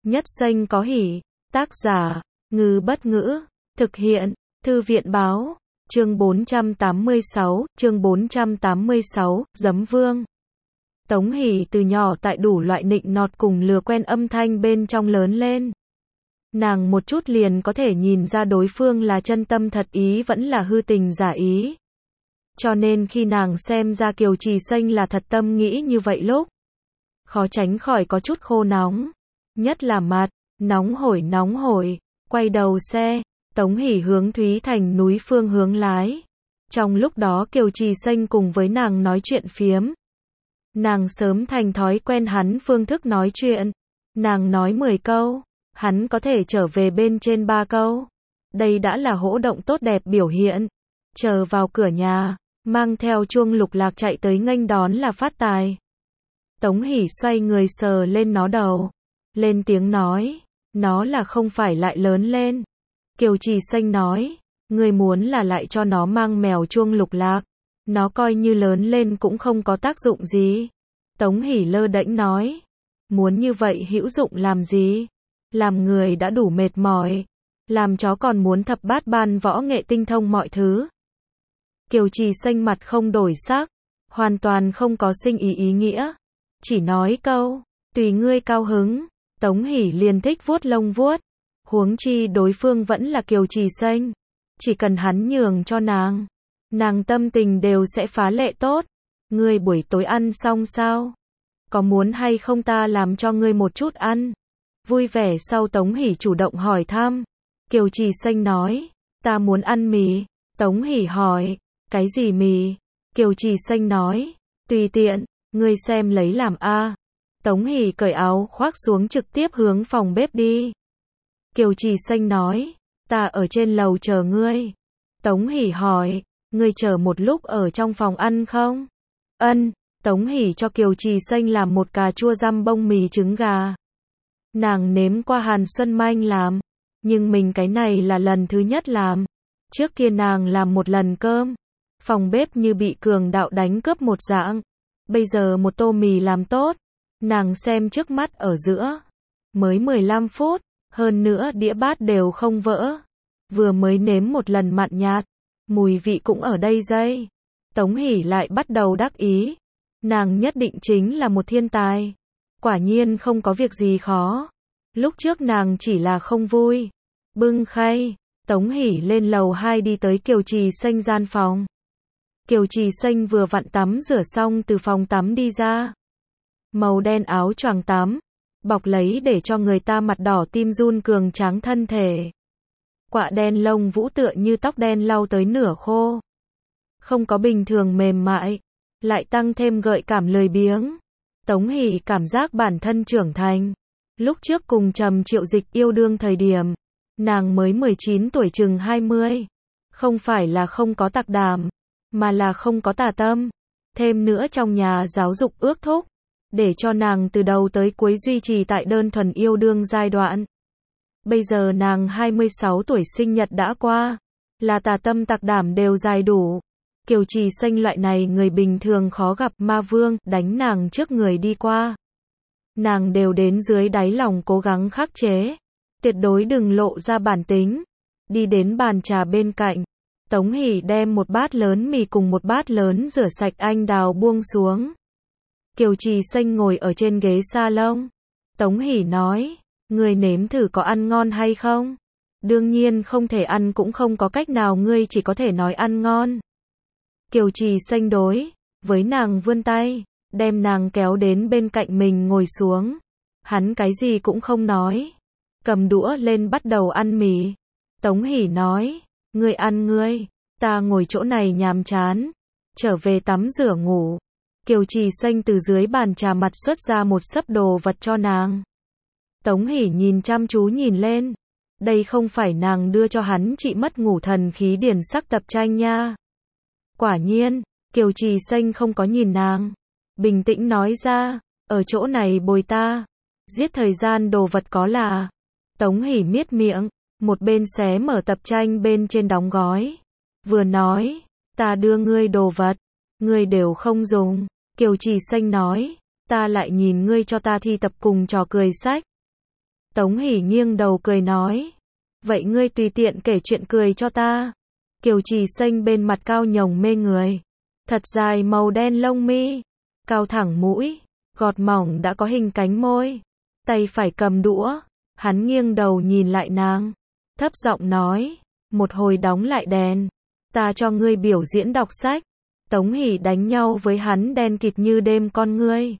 Nhất danh có hỷ. Tác giả, Ngư Bất Ngữ. Thực hiện, Thư viện báo. Chương 486, Giấm Vương. Tống Hỷ từ nhỏ tại đủ loại nịnh nọt cùng lừa quen âm thanh bên trong lớn lên. Nàng một chút liền có thể nhìn ra đối phương là chân tâm thật ý vẫn là hư tình giả ý. Cho nên khi nàng xem ra Kiều Trì Xanh là thật tâm nghĩ như vậy lúc, khó tránh khỏi có chút khô nóng. Nhất là mặt, nóng hổi, quay đầu xe, Tống Hỷ hướng Thúy Thành núi phương hướng lái. Trong lúc đó Kiều Trì Xanh cùng với nàng nói chuyện phiếm. Nàng sớm thành thói quen hắn phương thức nói chuyện. Nàng nói 10 câu, hắn có thể trở về bên trên 3 câu. Đây đã là hỗ động tốt đẹp biểu hiện. Chờ vào cửa nhà, mang theo chuông lục lạc chạy tới nghênh đón là phát tài. Tống Hỷ xoay người sờ lên nó đầu, lên tiếng nói, nó là không phải lại lớn lên. Kiều Trì Xanh nói, ngươi muốn là lại cho nó mang mèo chuông lục lạc, nó coi như lớn lên cũng không có tác dụng gì. Tống Hỷ lơ đễnh nói, muốn như vậy hữu dụng làm gì? Làm người đã đủ mệt mỏi, làm chó còn muốn thập bát ban võ nghệ tinh thông mọi thứ. Kiều Trì Xanh mặt không đổi sắc, hoàn toàn không có sinh ý nghĩa, chỉ nói câu, tùy ngươi cao hứng. Tống Hỷ liền thích vuốt lông vuốt, huống chi đối phương vẫn là Kiều Trì Xanh, chỉ cần hắn nhường cho nàng tâm tình đều sẽ phá lệ tốt. Ngươi buổi tối ăn xong sao? Có muốn hay không ta làm cho ngươi một chút ăn? Vui vẻ sau Tống Hỷ chủ động hỏi thăm. Kiều Trì Xanh nói, ta muốn ăn mì. Tống Hỷ hỏi, cái gì mì? Kiều Trì Xanh nói, tùy tiện, ngươi xem lấy làm a. Tống Hỷ cởi áo khoác xuống trực tiếp hướng phòng bếp đi. Kiều Trì Xanh nói, ta ở trên lầu chờ ngươi. Tống Hỷ hỏi, ngươi chờ một lúc ở trong phòng ăn không? Ân. Tống Hỷ cho Kiều Trì Xanh làm một cà chua răm bông mì trứng gà. Nàng nếm qua Hàn Xuân Manh làm, nhưng mình cái này là lần thứ nhất làm. Trước kia nàng làm một lần cơm, phòng bếp như bị cường đạo đánh cướp một dạng. Bây giờ một tô mì làm tốt, nàng xem trước mắt ở giữa, mới 15 phút, hơn nữa đĩa bát đều không vỡ. Vừa mới nếm một lần mặn nhạt, mùi vị cũng ở đây dây. Tống Hỷ lại bắt đầu đắc ý, nàng nhất định chính là một thiên tài. Quả nhiên không có việc gì khó. Lúc trước nàng chỉ là không vui. Bưng khay, Tống Hỷ lên lầu 2 đi tới Kiều Trì Xanh gian phòng. Kiều Trì Xanh vừa vặn tắm rửa xong từ phòng tắm đi ra. Màu đen áo choàng tắm, bọc lấy để cho người ta mặt đỏ tim run cường tráng thân thể. Quạ đen lông vũ tựa như tóc đen lau tới nửa khô. Không có bình thường mềm mại, lại tăng thêm gợi cảm lười biếng. Tống Hỷ cảm giác bản thân trưởng thành. Lúc trước cùng Trầm Triệu Dịch yêu đương thời điểm, nàng mới 19 tuổi chừng 20. Không phải là không có tạc đảm, mà là không có tà tâm. Thêm nữa trong nhà giáo dục ước thúc, để cho nàng từ đầu tới cuối duy trì tại đơn thuần yêu đương giai đoạn. Bây giờ nàng 26 tuổi sinh nhật đã qua, là tà tâm tạc đảm đều dài đủ. Kiều Trì Xanh loại này người bình thường khó gặp, ma vương đánh nàng trước người đi qua, nàng đều đến dưới đáy lòng cố gắng khắc chế, tuyệt đối đừng lộ ra bản tính. Đi đến bàn trà bên cạnh, Tống Hỷ đem một bát lớn mì cùng một bát lớn rửa sạch anh đào buông xuống. Kiều Trì Xanh ngồi ở trên ghế salon. Tống Hỷ nói, ngươi nếm thử có ăn ngon hay không? Đương nhiên không thể ăn cũng không có cách nào, ngươi chỉ có thể nói ăn ngon. Kiều Trì Xanh đối với nàng vươn tay, đem nàng kéo đến bên cạnh mình ngồi xuống. Hắn cái gì cũng không nói, cầm đũa lên bắt đầu ăn mì. Tống Hỷ nói, ngươi ăn ngươi, ta ngồi chỗ này nhàm chán, trở về tắm rửa ngủ. Kiều Trì Xanh từ dưới bàn trà mặt xuất ra một xấp đồ vật cho nàng. Tống Hỷ nhìn chăm chú nhìn lên, đây không phải nàng đưa cho hắn trị mất ngủ thần khí điển sắc tập tranh nha. Quả nhiên, Kiều Trì Xanh không có nhìn nàng, bình tĩnh nói ra, ở chỗ này bồi ta, giết thời gian đồ vật có là. Tống Hỷ miết miệng, một bên xé mở tập tranh bên trên đóng gói, vừa nói, ta đưa ngươi đồ vật, ngươi đều không dùng. Kiều Trì Xanh nói, ta lại nhìn ngươi cho ta thi tập cùng trò cười sách. Tống Hỷ nghiêng đầu cười nói. Vậy ngươi tùy tiện kể chuyện cười cho ta. Kiều Trì Xanh bên mặt cao nhồng mê người. Thật dài màu đen lông mi. Cao thẳng mũi. Gọt mỏng đã có hình cánh môi. Tay phải cầm đũa. Hắn nghiêng đầu nhìn lại nàng. Thấp giọng nói. Một hồi đóng lại đèn. Ta cho ngươi biểu diễn đọc sách. Tống Hỷ đánh nhau với hắn đen kịt như đêm con ngươi.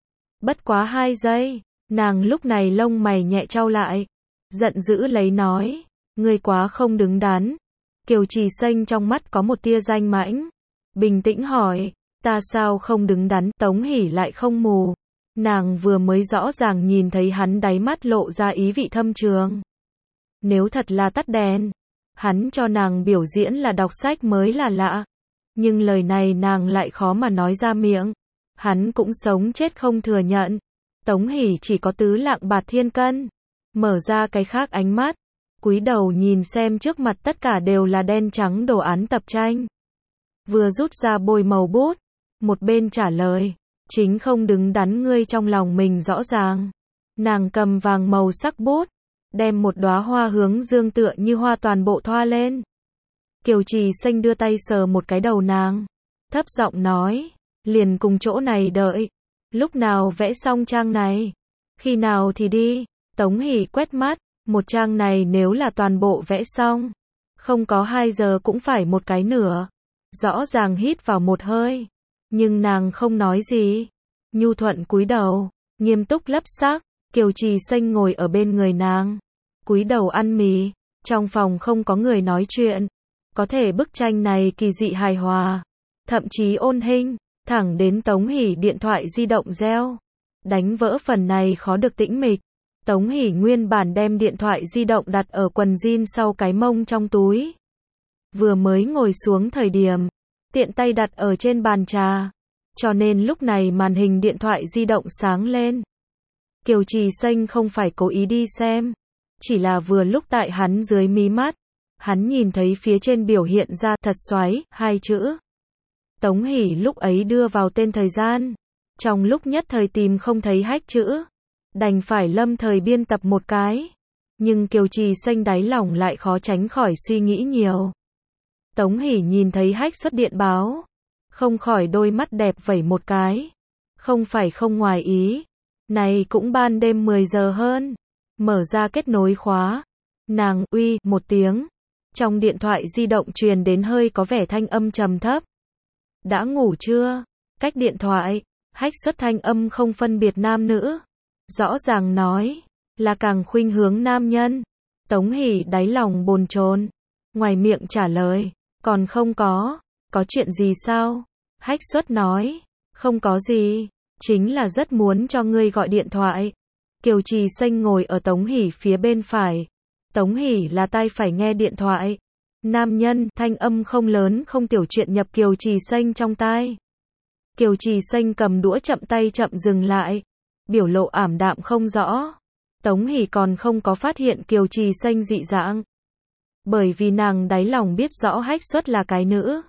Bất quá 2 giây. Nàng lúc này lông mày nhẹ chau lại. Giận dữ lấy nói. Ngươi quá không đứng đắn. Kiều Trì Xanh trong mắt có một tia danh mãnh. Bình tĩnh hỏi. Ta sao không đứng đắn? Tống Hỷ lại không mù. Nàng vừa mới rõ ràng nhìn thấy hắn đáy mắt lộ ra ý vị thâm trường. Nếu thật là tắt đèn, hắn cho nàng biểu diễn là đọc sách mới là lạ. Nhưng lời này nàng lại khó mà nói ra miệng. Hắn cũng sống chết không thừa nhận. Tống Hỷ chỉ có tứ lạng bạt thiên cân. Mở ra cái khác ánh mắt. Cúi đầu nhìn xem trước mặt tất cả đều là đen trắng đồ án tập tranh. Vừa rút ra bôi màu bút. Một bên trả lời. Chính không đứng đắn ngươi trong lòng mình rõ ràng. Nàng cầm vàng màu sắc bút. Đem một đóa hoa hướng dương tựa như hoa toàn bộ thoa lên. Kiều Trì Xanh đưa tay sờ một cái đầu nàng. Thấp giọng nói. Liền cùng chỗ này đợi. Lúc nào vẽ xong trang này? Khi nào thì đi? Tống Hỷ quét mắt. Một trang này nếu là toàn bộ vẽ xong. Không có 2 giờ cũng phải một cái nửa. Rõ ràng hít vào một hơi. Nhưng nàng không nói gì. Nhu thuận cúi đầu. Nghiêm túc lấp xác. Kiều Trì Xanh ngồi ở bên người nàng. Cúi đầu ăn mì. Trong phòng không có người nói chuyện. Có thể bức tranh này kỳ dị hài hòa. Thậm chí ôn hình. Thẳng đến Tống Hỷ điện thoại di động reo. Đánh vỡ phần này khó được tĩnh mịch. Tống Hỷ nguyên bản đem điện thoại di động đặt ở quần jean sau cái mông trong túi. Vừa mới ngồi xuống thời điểm. Tiện tay đặt ở trên bàn trà. Cho nên lúc này màn hình điện thoại di động sáng lên. Kiều Trì Xanh không phải cố ý đi xem. Chỉ là vừa lúc tại hắn dưới mí mắt. Hắn nhìn thấy phía trên biểu hiện ra thật xoáy, 2 chữ. Tống Hỷ lúc ấy đưa vào tên thời gian. Trong lúc nhất thời tìm không thấy hách chữ. Đành phải lâm thời biên tập một cái. Nhưng Kiều Trì Xanh đáy lòng lại khó tránh khỏi suy nghĩ nhiều. Tống Hỷ nhìn thấy hách xuất điện báo. Không khỏi đôi mắt đẹp vẩy một cái. Không phải không ngoài ý. Này cũng ban đêm 10 giờ hơn. Mở ra kết nối khóa. Nàng uy một tiếng. Trong điện thoại di động truyền đến hơi có vẻ thanh âm trầm thấp. Đã ngủ chưa? Cách điện thoại. Hách xuất thanh âm không phân biệt nam nữ. Rõ ràng nói. Là càng khuynh hướng nam nhân. Tống Hỷ đáy lòng bồn chồn. Ngoài miệng trả lời. Còn không có. Có chuyện gì sao? Hách xuất nói. Không có gì. Chính là rất muốn cho ngươi gọi điện thoại. Kiều Trì Xanh ngồi ở Tống Hỷ phía bên phải. Tống Hỷ là tai phải nghe điện thoại. Nam nhân, thanh âm không lớn không tiểu chuyện nhập Kiều Trì Xanh trong tai. Kiều Trì Xanh cầm đũa chậm tay chậm dừng lại. Biểu lộ ảm đạm không rõ. Tống Hỷ còn không có phát hiện Kiều Trì Xanh dị dạng. Bởi vì nàng đáy lòng biết rõ hách xuất là cái nữ.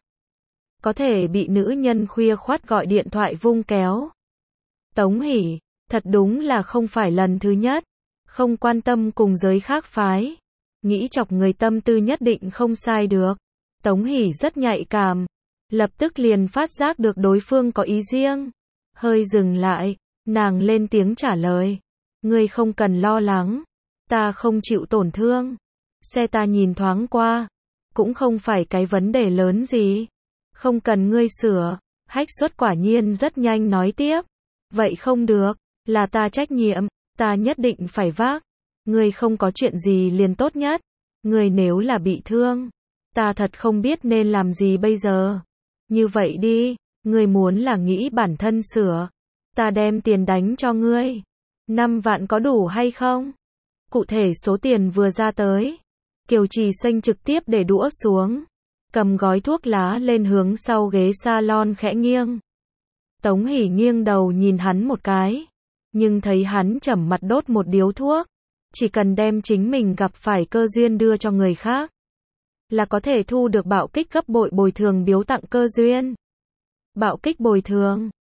Có thể bị nữ nhân khuya khoắt gọi điện thoại vung kéo. Tống Hỷ, thật đúng là không phải lần thứ nhất. Không quan tâm cùng giới khác phái. Nghĩ chọc người tâm tư nhất định không sai được. Tống Hỷ rất nhạy cảm. Lập tức liền phát giác được đối phương có ý riêng. Hơi dừng lại. Nàng lên tiếng trả lời. Ngươi không cần lo lắng. Ta không chịu tổn thương. Xe ta nhìn thoáng qua. Cũng không phải cái vấn đề lớn gì. Không cần ngươi sửa. Hách xuất quả nhiên rất nhanh nói tiếp. Vậy không được. Là ta trách nhiệm. Ta nhất định phải vác. Ngươi không có chuyện gì liền tốt nhất. Ngươi nếu là bị thương. Ta thật không biết nên làm gì bây giờ. Như vậy đi. Ngươi muốn là nghĩ bản thân sửa. Ta đem tiền đánh cho ngươi. 5 vạn có đủ hay không? Cụ thể số tiền vừa ra tới. Kiều Trì Xanh trực tiếp để đũa xuống. Cầm gói thuốc lá lên hướng sau ghế salon khẽ nghiêng. Tống Hỷ nghiêng đầu nhìn hắn một cái. Nhưng thấy hắn trầm mặt đốt một điếu thuốc. Chỉ cần đem chính mình gặp phải cơ duyên đưa cho người khác. Là có thể thu được bạo kích gấp bội bồi thường biếu tặng cơ duyên. Bạo kích bồi thường.